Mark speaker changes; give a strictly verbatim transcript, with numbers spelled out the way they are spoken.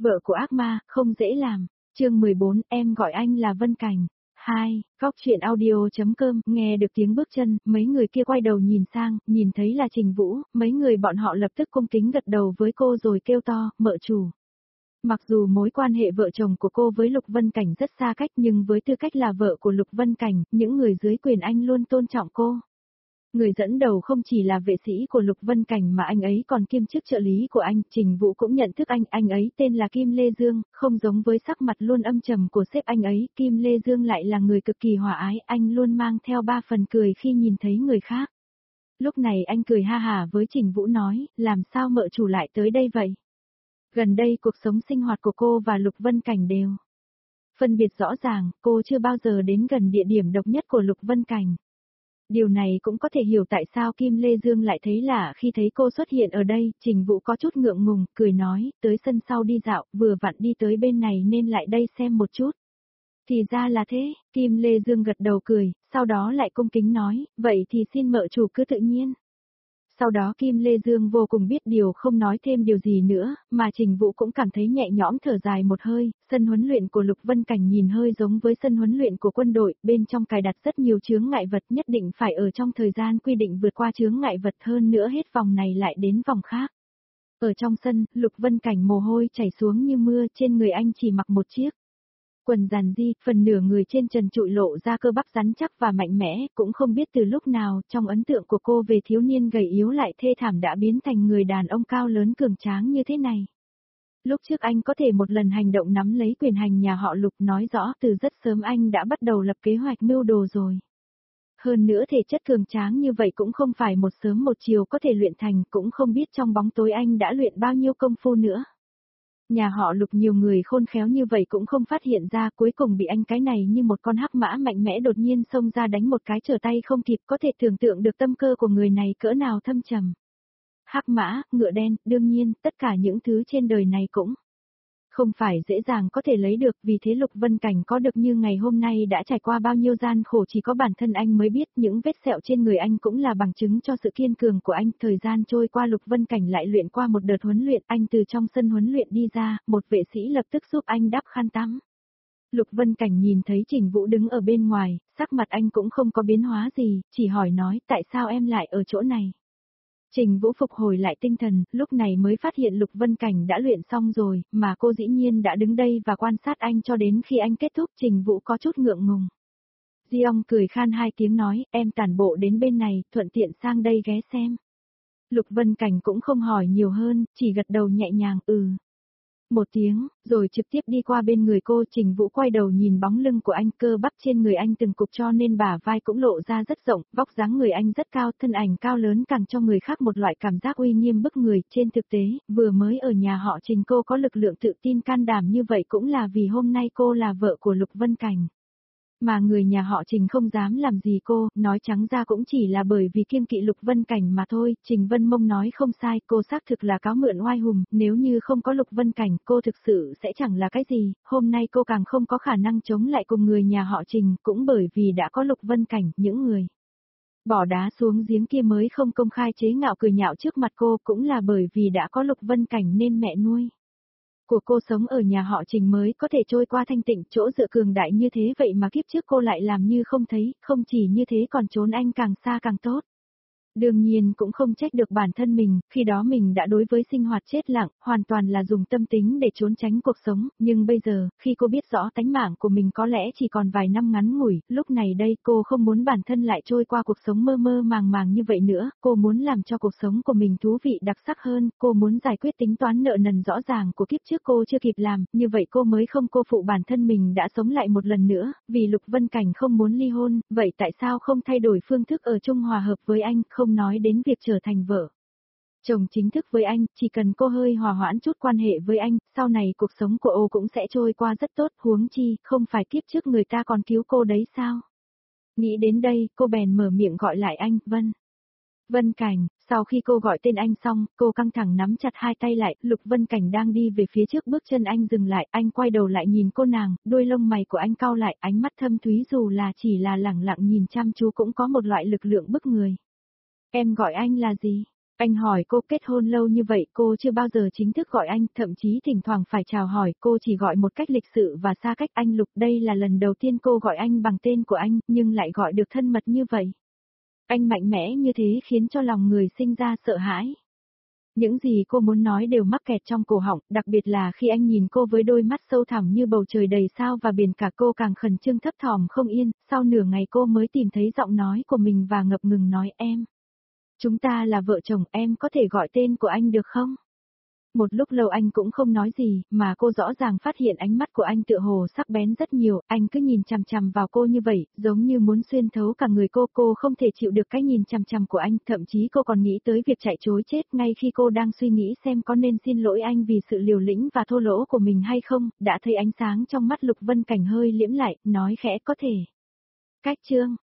Speaker 1: Vợ của ác ma, không dễ làm. Chương mười bốn, em gọi anh là Vân Cảnh. hai, Góc truyện audio.com, nghe được tiếng bước chân, mấy người kia quay đầu nhìn sang, nhìn thấy là Trình Vũ, mấy người bọn họ lập tức cung kính gật đầu với cô rồi kêu to, mợ chủ. Mặc dù mối quan hệ vợ chồng của cô với Lục Vân Cảnh rất xa cách nhưng với tư cách là vợ của Lục Vân Cảnh, những người dưới quyền anh luôn tôn trọng cô. Người dẫn đầu không chỉ là vệ sĩ của Lục Vân Cảnh mà anh ấy còn kiêm chức trợ lý của anh, Trình Vũ cũng nhận thức anh, anh ấy tên là Kim Lê Dương, không giống với sắc mặt luôn âm trầm của sếp anh ấy, Kim Lê Dương lại là người cực kỳ hòa ái, anh luôn mang theo ba phần cười khi nhìn thấy người khác. Lúc này anh cười ha hả với Trình Vũ nói, làm sao mợ chủ lại tới đây vậy? Gần đây cuộc sống sinh hoạt của cô và Lục Vân Cảnh đều phân biệt rõ ràng, cô chưa bao giờ đến gần địa điểm độc nhất của Lục Vân Cảnh. Điều này cũng có thể hiểu tại sao Kim Lê Dương lại thấy lạ khi thấy cô xuất hiện ở đây, Trình Vũ có chút ngượng ngùng, cười nói, tới sân sau đi dạo, vừa vặn đi tới bên này nên lại đây xem một chút. Thì ra là thế, Kim Lê Dương gật đầu cười, sau đó lại cung kính nói, vậy thì xin mợ chủ cứ tự nhiên. Sau đó Kim Lê Dương vô cùng biết điều không nói thêm điều gì nữa, mà Trình Vũ cũng cảm thấy nhẹ nhõm thở dài một hơi, sân huấn luyện của Lục Vân Cảnh nhìn hơi giống với sân huấn luyện của quân đội, bên trong cài đặt rất nhiều chướng ngại vật nhất định phải ở trong thời gian quy định vượt qua chướng ngại vật hơn nữa hết vòng này lại đến vòng khác. Ở trong sân, Lục Vân Cảnh mồ hôi chảy xuống như mưa, trên người anh chỉ mặc một chiếc quần giản di, phần nửa người trên trần trụi lộ ra cơ bắp rắn chắc và mạnh mẽ, cũng không biết từ lúc nào, trong ấn tượng của cô về thiếu niên gầy yếu lại thê thảm đã biến thành người đàn ông cao lớn cường tráng như thế này. Lúc trước anh có thể một lần hành động nắm lấy quyền hành nhà họ Lục, nói rõ từ rất sớm anh đã bắt đầu lập kế hoạch mưu đồ rồi. Hơn nữa thể chất cường tráng như vậy cũng không phải một sớm một chiều có thể luyện thành, cũng không biết trong bóng tối anh đã luyện bao nhiêu công phu nữa. Nhà họ Lục nhiều người khôn khéo như vậy cũng không phát hiện ra, cuối cùng bị anh cái này như một con hắc mã mạnh mẽ đột nhiên xông ra đánh một cái trở tay không kịp, có thể tưởng tượng được tâm cơ của người này cỡ nào thâm trầm. Hắc mã, ngựa đen, đương nhiên, tất cả những thứ trên đời này cũng không phải dễ dàng có thể lấy được, vì thế Lục Vân Cảnh có được như ngày hôm nay đã trải qua bao nhiêu gian khổ chỉ có bản thân anh mới biết, những vết sẹo trên người anh cũng là bằng chứng cho sự kiên cường của anh. Thời gian trôi qua, Lục Vân Cảnh lại luyện qua một đợt huấn luyện, anh từ trong sân huấn luyện đi ra, một vệ sĩ lập tức giúp anh đắp khăn tắm. Lục Vân Cảnh nhìn thấy Trình Vũ đứng ở bên ngoài, sắc mặt anh cũng không có biến hóa gì, chỉ hỏi nói, tại sao em lại ở chỗ này? Trình Vũ phục hồi lại tinh thần, lúc này mới phát hiện Lục Vân Cảnh đã luyện xong rồi, mà cô dĩ nhiên đã đứng đây và quan sát anh cho đến khi anh kết thúc. Trình Vũ có chút ngượng ngùng. Di ông cười khan hai tiếng nói, em tản bộ đến bên này, thuận tiện sang đây ghé xem. Lục Vân Cảnh cũng không hỏi nhiều hơn, chỉ gật đầu nhẹ nhàng, ừ. Một tiếng, rồi trực tiếp đi qua bên người cô. Trình Vũ quay đầu nhìn bóng lưng của anh, cơ bắp trên người anh từng cục cho nên bả vai cũng lộ ra rất rộng, vóc dáng người anh rất cao, thân ảnh cao lớn càng cho người khác một loại cảm giác uy nghiêm bức người. Trên thực tế, vừa mới ở nhà họ Trình cô có lực lượng tự tin can đảm như vậy cũng là vì hôm nay cô là vợ của Lục Vân Cảnh. Mà người nhà họ Trình không dám làm gì cô, nói trắng ra cũng chỉ là bởi vì kiêng kỵ Lục Vân Cảnh mà thôi. Trình Vân Mông nói không sai, cô xác thực là cáo mượn oai hùng, nếu như không có Lục Vân Cảnh, cô thực sự sẽ chẳng là cái gì, hôm nay cô càng không có khả năng chống lại cùng người nhà họ Trình, cũng bởi vì đã có Lục Vân Cảnh, những người bỏ đá xuống giếng kia mới không công khai chế ngạo cười nhạo trước mặt cô, cũng là bởi vì đã có Lục Vân Cảnh nên mẹ nuôi của cô sống ở nhà họ Trình mới có thể trôi qua thanh tịnh, chỗ dựa cường đại như thế vậy mà kiếp trước cô lại làm như không thấy, không chỉ như thế còn trốn anh càng xa càng tốt. Đương nhiên cũng không trách được bản thân mình, khi đó mình đã đối với sinh hoạt chết lặng, hoàn toàn là dùng tâm tính để trốn tránh cuộc sống, nhưng bây giờ, khi cô biết rõ tánh mạng của mình có lẽ chỉ còn vài năm ngắn ngủi, lúc này đây cô không muốn bản thân lại trôi qua cuộc sống mơ mơ màng màng như vậy nữa, cô muốn làm cho cuộc sống của mình thú vị đặc sắc hơn, cô muốn giải quyết tính toán nợ nần rõ ràng của kiếp trước cô chưa kịp làm, như vậy cô mới không cô phụ bản thân mình đã sống lại một lần nữa, vì Lục Vân Cảnh không muốn ly hôn, vậy tại sao không thay đổi phương thức ở chung hòa hợp với anh, không nói đến việc trở thành vợ chồng chính thức với anh, chỉ cần cô hơi hòa hoãn chút quan hệ với anh, sau này cuộc sống của ô cũng sẽ trôi qua rất tốt, huống chi, không phải kiếp trước người ta còn cứu cô đấy sao? Nghĩ đến đây, cô bèn mở miệng gọi lại anh, Vân. Vân Cảnh, sau khi cô gọi tên anh xong, cô căng thẳng nắm chặt hai tay lại, Lục Vân Cảnh đang đi về phía trước, bước chân anh dừng lại, anh quay đầu lại nhìn cô nàng, đôi lông mày của anh cau lại, ánh mắt thâm thúy dù là chỉ là lẳng lặng nhìn chăm chú cũng có một loại lực lượng bức người. Em gọi anh là gì? Anh hỏi cô kết hôn lâu như vậy cô chưa bao giờ chính thức gọi anh, thậm chí thỉnh thoảng phải chào hỏi, cô chỉ gọi một cách lịch sự và xa cách. Anh Lục, đây là lần đầu tiên cô gọi anh bằng tên của anh, nhưng lại gọi được thân mật như vậy. Anh mạnh mẽ như thế khiến cho lòng người sinh ra sợ hãi. Những gì cô muốn nói đều mắc kẹt trong cổ họng, đặc biệt là khi anh nhìn cô với đôi mắt sâu thẳm như bầu trời đầy sao và biển cả, cô càng khẩn trương thấp thỏm không yên. Sau nửa ngày cô mới tìm thấy giọng nói của mình và ngập ngừng nói: em. Chúng ta là vợ chồng, em có thể gọi tên của anh được không? Một lúc lâu anh cũng không nói gì, mà cô rõ ràng phát hiện ánh mắt của anh tựa hồ sắc bén rất nhiều, anh cứ nhìn chằm chằm vào cô như vậy, giống như muốn xuyên thấu cả người cô. Cô không thể chịu được cái nhìn chằm chằm của anh, thậm chí cô còn nghĩ tới việc chạy trối chết. Ngay khi cô đang suy nghĩ xem có nên xin lỗi anh vì sự liều lĩnh và thô lỗ của mình hay không, đã thấy ánh sáng trong mắt Lục Vân Cảnh hơi liễm lại, nói khẽ: có thể. Cách Trương.